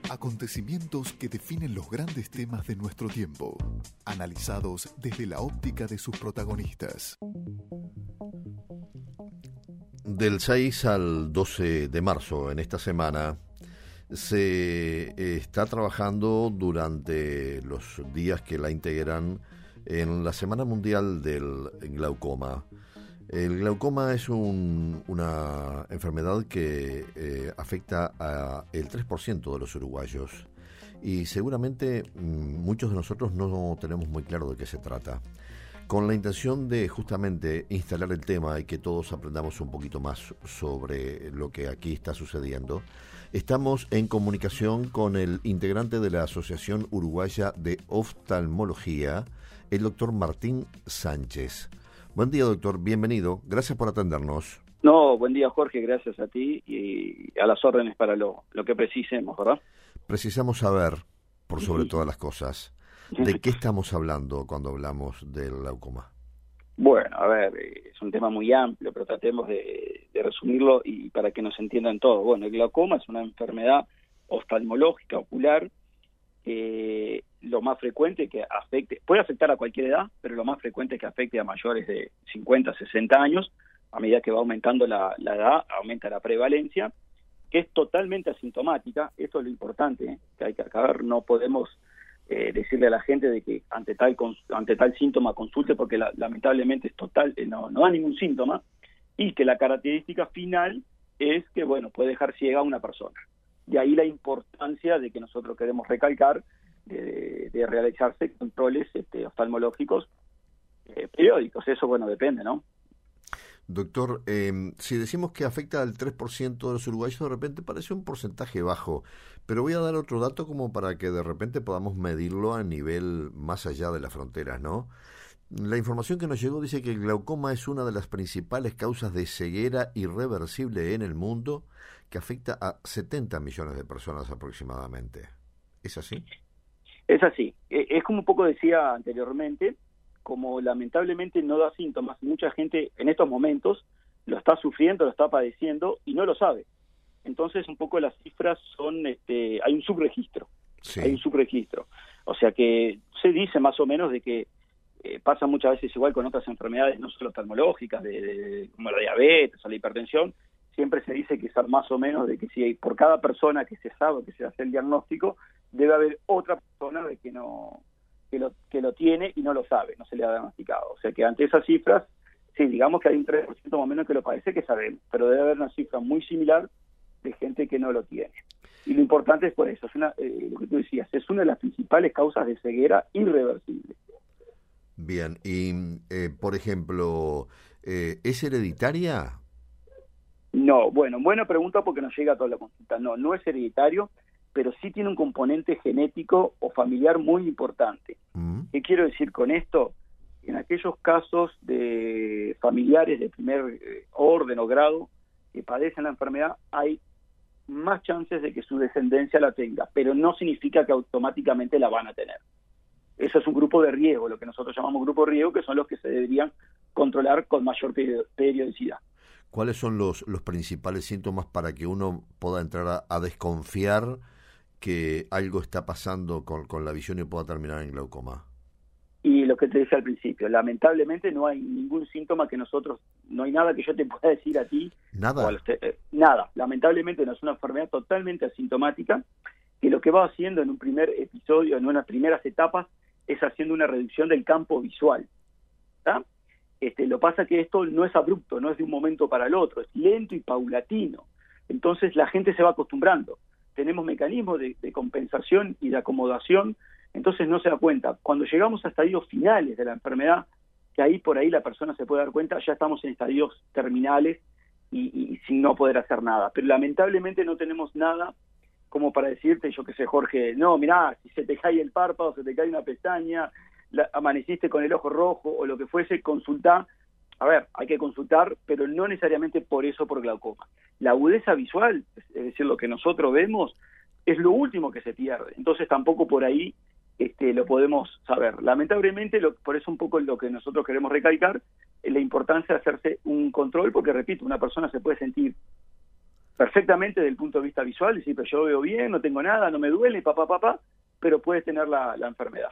Acontecimientos que definen los grandes temas de nuestro tiempo, analizados desde la óptica de sus protagonistas. Del 6 al 12 de marzo, en esta semana, se está trabajando durante los días que la integran en la Semana Mundial del Glaucoma. El glaucoma es una enfermedad que afecta al 3% de los uruguayos y seguramente muchos de nosotros no tenemos muy claro de qué se trata. Con la intención de justamente instalar el tema y que todos aprendamos un poquito más sobre lo que aquí está sucediendo, estamos en comunicación con el integrante de la Asociación Uruguaya de Oftalmología, el doctor Martín Sánchez. Buen día, doctor, bienvenido, gracias por atendernos. No, buen día, Jorge, gracias a ti y a las órdenes para lo que precisemos, ¿verdad? Precisamos saber, por sobre todas las cosas, ¿de qué estamos hablando cuando hablamos del glaucoma? Bueno, a ver, es un tema muy amplio, pero tratemos de resumirlo y para que nos entiendan todos. Bueno, el glaucoma es una enfermedad oftalmológica ocular. Lo más frecuente que afecte, puede afectar a cualquier edad, pero lo más frecuente es que afecte a mayores de 50, 60 años. A medida que va aumentando la edad, aumenta la prevalencia, que es totalmente asintomática. Esto es lo importante, que hay que acabar. No podemos decirle a la gente de que ante tal síntoma consulte, porque lamentablemente es total, no da ningún síntoma, y que la característica final es que, bueno, puede dejar ciega a una persona. De ahí la importancia de que nosotros queremos recalcar de realizarse controles oftalmológicos periódicos. Eso, bueno, depende, ¿no? Doctor, si decimos que afecta al 3% de los uruguayos, de repente parece un porcentaje bajo, pero voy a dar otro dato como para que de repente podamos medirlo a nivel más allá de las fronteras, ¿no? La información que nos llegó dice que el glaucoma es una de las principales causas de ceguera irreversible en el mundo, que afecta a 70 millones de personas aproximadamente. ¿Es así? Es así. Es como un poco decía anteriormente, como lamentablemente no da síntomas, mucha gente en estos momentos lo está sufriendo, lo está padeciendo y no lo sabe. Entonces un poco las cifras son, hay un subregistro, sí. Hay un subregistro. O sea que se dice más o menos de que pasa muchas veces igual con otras enfermedades, no solo oftalmológicas, como la diabetes o la hipertensión. Siempre se dice que es más o menos de que si hay, por cada persona que se sabe, que se hace el diagnóstico, debe haber otra persona de que lo tiene y no lo sabe, no se le ha diagnosticado. O sea que ante esas cifras, sí, digamos que hay un 3% más o menos que lo padece, que sabemos, pero debe haber una cifra muy similar de gente que no lo tiene. Y lo importante es por eso, es lo que tú decías, es una de las principales causas de ceguera irreversible. Bien, y por ejemplo, ¿es hereditaria? No, bueno, buena pregunta porque nos llega a toda la consulta. No es hereditario, pero sí tiene un componente genético o familiar muy importante. ¿Qué quiero decir con esto? En aquellos casos de familiares de primer orden o grado que padecen la enfermedad, hay más chances de que su descendencia la tenga, pero no significa que automáticamente la van a tener. Eso es un grupo de riesgo, lo que nosotros llamamos grupo de riesgo, que son los que se deberían controlar con mayor periodicidad. ¿Cuáles son los principales síntomas para que uno pueda entrar a desconfiar que algo está pasando con la visión y pueda terminar en glaucoma? Y lo que te decía al principio, lamentablemente no hay ningún síntoma que no hay nada que yo te pueda decir a ti. ¿Nada? Nada, lamentablemente no es una enfermedad totalmente asintomática, que lo que va haciendo en un primer episodio, en unas primeras etapas, es haciendo una reducción del campo visual, ¿está? Lo pasa que esto no es abrupto, no es de un momento para el otro, es lento y paulatino. Entonces la gente se va acostumbrando. Tenemos mecanismos de compensación y de acomodación, entonces no se da cuenta. Cuando llegamos a estadios finales de la enfermedad, que ahí por ahí la persona se puede dar cuenta, ya estamos en estadios terminales y sin no poder hacer nada. Pero lamentablemente no tenemos nada como para decirte, yo qué sé, Jorge, no, mirá, si se te cae el párpado, se te cae una pestaña, amaneciste con el ojo rojo o lo que fuese, consultá. A ver, hay que consultar, pero no necesariamente por eso por glaucoma. La agudeza visual, es decir, lo que nosotros vemos, es lo último que se pierde. Entonces tampoco por ahí lo podemos saber. Lamentablemente, por eso un poco lo que nosotros queremos recalcar, es la importancia de hacerse un control, porque repito, una persona se puede sentir perfectamente desde el punto de vista visual, decir, pero yo veo bien, no tengo nada, no me duele, pero puedes tener la enfermedad.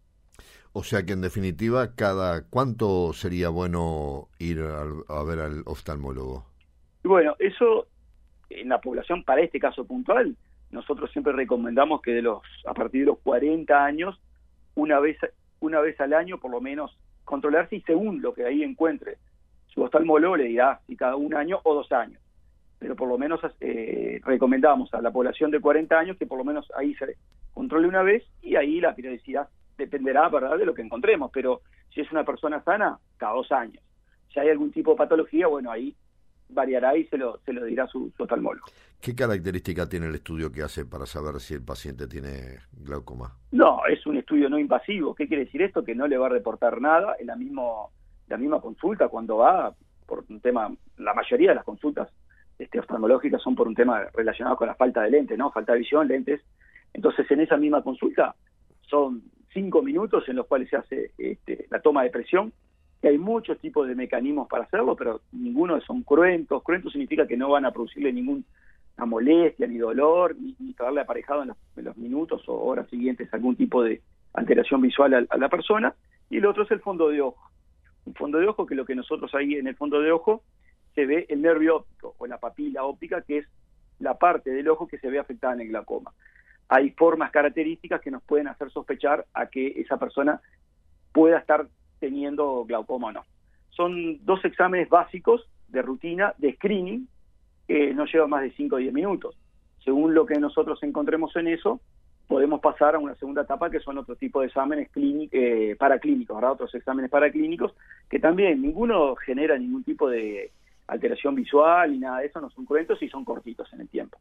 O sea que en definitiva, ¿cada cuánto sería bueno ir a ver al oftalmólogo? Y bueno, eso en la población, para este caso puntual, nosotros siempre recomendamos que a partir de los 40 años, una vez al año por lo menos controlarse, y según lo que ahí encuentre su oftalmólogo le dirá si cada 1 año o 2 años. Pero por lo menos recomendamos a la población de 40 años que por lo menos ahí se controle una vez, y ahí la periodicidad dependerá, ¿verdad?, de lo que encontremos, pero si es una persona sana, cada 2 años. Si hay algún tipo de patología, bueno, ahí variará y se lo dirá su oftalmólogo. ¿Qué característica tiene el estudio que hace para saber si el paciente tiene glaucoma? No, es un estudio no invasivo. ¿Qué quiere decir esto? Que no le va a reportar nada en la misma consulta cuando va por un tema. La mayoría de las consultas oftalmológicas son por un tema relacionado con la falta de lentes, ¿no? Falta de visión, lentes. Entonces, en esa misma consulta son 5 minutos en los cuales se hace la toma de presión, que hay muchos tipos de mecanismos para hacerlo, pero ninguno son cruentos. Cruentos significa que no van a producirle ninguna molestia, ni dolor, ni traerle aparejado en los minutos o horas siguientes algún tipo de alteración visual a la persona. Y el otro es el fondo de ojo. Un fondo de ojo que lo que nosotros ahí en el fondo de ojo se ve el nervio óptico o la papila óptica, que es la parte del ojo que se ve afectada en el glaucoma. Hay formas características que nos pueden hacer sospechar a que esa persona pueda estar teniendo glaucoma o no. Son 2 exámenes básicos de rutina, de screening, que no lleva más de 5 o 10 minutos. Según lo que nosotros encontremos en eso, podemos pasar a una segunda etapa, que son otro tipo de exámenes paraclínicos, ¿verdad? Otros exámenes paraclínicos, que también ninguno genera ningún tipo de alteración visual y nada de eso, no son cruentos y son cortitos en el tiempo.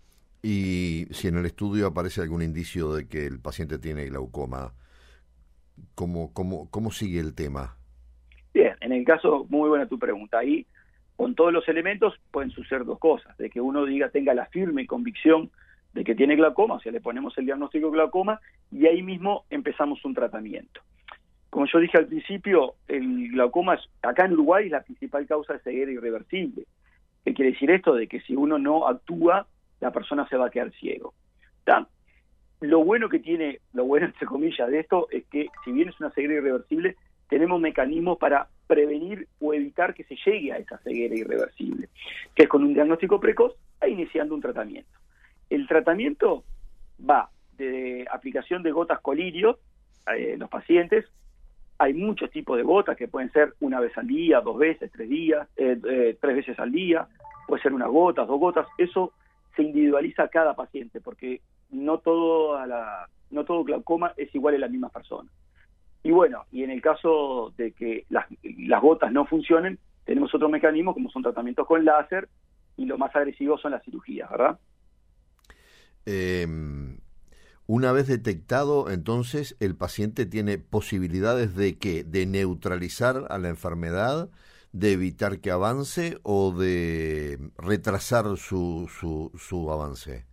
Y si en el estudio aparece algún indicio de que el paciente tiene glaucoma, ¿cómo sigue el tema? Bien, en el caso, muy buena tu pregunta. Ahí, con todos los elementos, pueden suceder 2 cosas. De que uno tenga la firme convicción de que tiene glaucoma, o sea, le ponemos el diagnóstico de glaucoma, y ahí mismo empezamos un tratamiento. Como yo dije al principio, el glaucoma acá en Uruguay es la principal causa de ceguera irreversible. ¿Qué quiere decir esto? De que si uno no actúa, la persona se va a quedar ciego. ¿Está? Lo bueno entre comillas de esto es que si bien es una ceguera irreversible, tenemos mecanismos para prevenir o evitar que se llegue a esa ceguera irreversible, que es con un diagnóstico precoz e iniciando un tratamiento. El tratamiento va de aplicación de gotas colirio en los pacientes. Hay muchos tipos de gotas que pueden ser 1 vez al día, 2 veces, 3 veces al día, puede ser 1 gota, 2 gotas. Eso se individualiza a cada paciente, porque no todo glaucoma es igual en la misma persona. Y bueno, y en el caso de que las gotas no funcionen, tenemos otro mecanismo, como son tratamientos con láser, y lo más agresivo son las cirugías, ¿verdad? Una vez detectado, entonces, el paciente tiene posibilidades de neutralizar a la enfermedad, de evitar que avance o de retrasar su avance.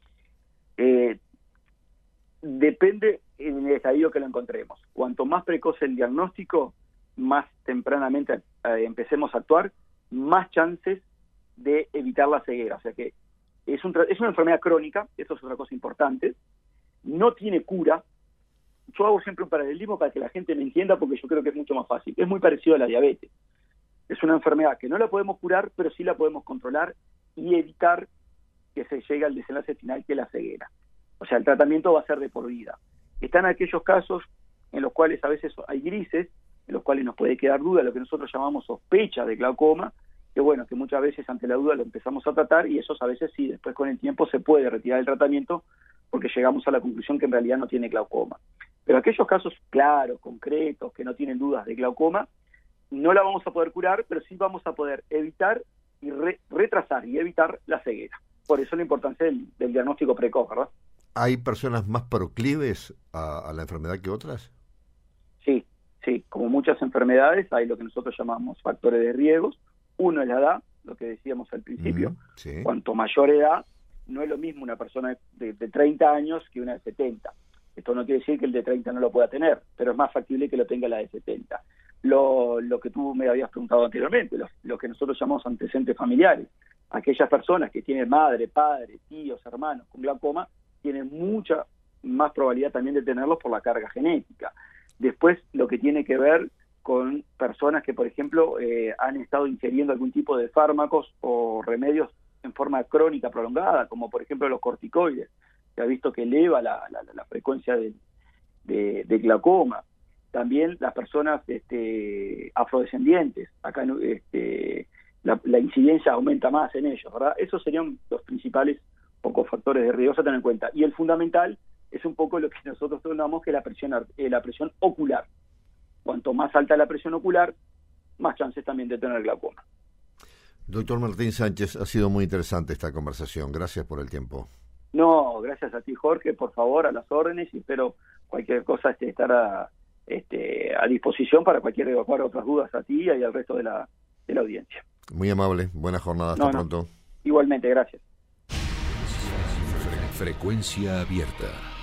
Depende en el estadio que lo encontremos. Cuanto más precoz el diagnóstico, más tempranamente empecemos a actuar, más chances de evitar la ceguera. O sea que es una enfermedad crónica, esto es otra cosa importante, no tiene cura. Yo hago siempre un paralelismo para que la gente me entienda, porque yo creo que es mucho más fácil. Es muy parecido a la diabetes. Es una enfermedad que no la podemos curar, pero sí la podemos controlar y evitar que se llegue al desenlace final, que es la ceguera. O sea, el tratamiento va a ser de por vida. Están aquellos casos en los cuales a veces hay grises, en los cuales nos puede quedar duda, lo que nosotros llamamos sospecha de glaucoma, que bueno, que muchas veces ante la duda lo empezamos a tratar, y esos a veces sí, después con el tiempo se puede retirar el tratamiento porque llegamos a la conclusión que en realidad no tiene glaucoma. Pero aquellos casos claros, concretos, que no tienen dudas de glaucoma, no la vamos a poder curar, pero sí vamos a poder evitar y retrasar y evitar la ceguera. Por eso la importancia del diagnóstico precoz, ¿verdad? ¿Hay personas más proclives a la enfermedad que otras? Sí, como muchas enfermedades hay lo que nosotros llamamos factores de riesgo. Uno es la edad, lo que decíamos al principio. Sí. Cuanto mayor edad, no es lo mismo una persona de 30 años que una de 70. Esto no quiere decir que el de 30 no lo pueda tener, pero es más factible que lo tenga la de 70. lo que tú me habías preguntado anteriormente, lo que nosotros llamamos antecedentes familiares. Aquellas personas que tienen madre, padre, tíos, hermanos con glaucoma tienen mucha más probabilidad también de tenerlos por la carga genética. Después, lo que tiene que ver con personas que, por ejemplo, han estado ingiriendo algún tipo de fármacos o remedios en forma crónica prolongada, como por ejemplo los corticoides, se ha visto que eleva la frecuencia de glaucoma. También las personas afrodescendientes, acá la incidencia aumenta más en ellos, ¿verdad? Esos serían los principales pocos factores de riesgo a tener en cuenta. Y el fundamental es un poco lo que nosotros llamamos que la presión ocular. Cuanto más alta la presión ocular, más chances también de tener glaucoma. Doctor Martín Sánchez, ha sido muy interesante esta conversación. Gracias por el tiempo. No, gracias a ti, Jorge, por favor, a las órdenes, y espero cualquier cosa estar a disposición para cualquier otras dudas a ti y al resto de la audiencia. Muy amable, buena jornada, hasta pronto. Igualmente, gracias. Frecuencia abierta.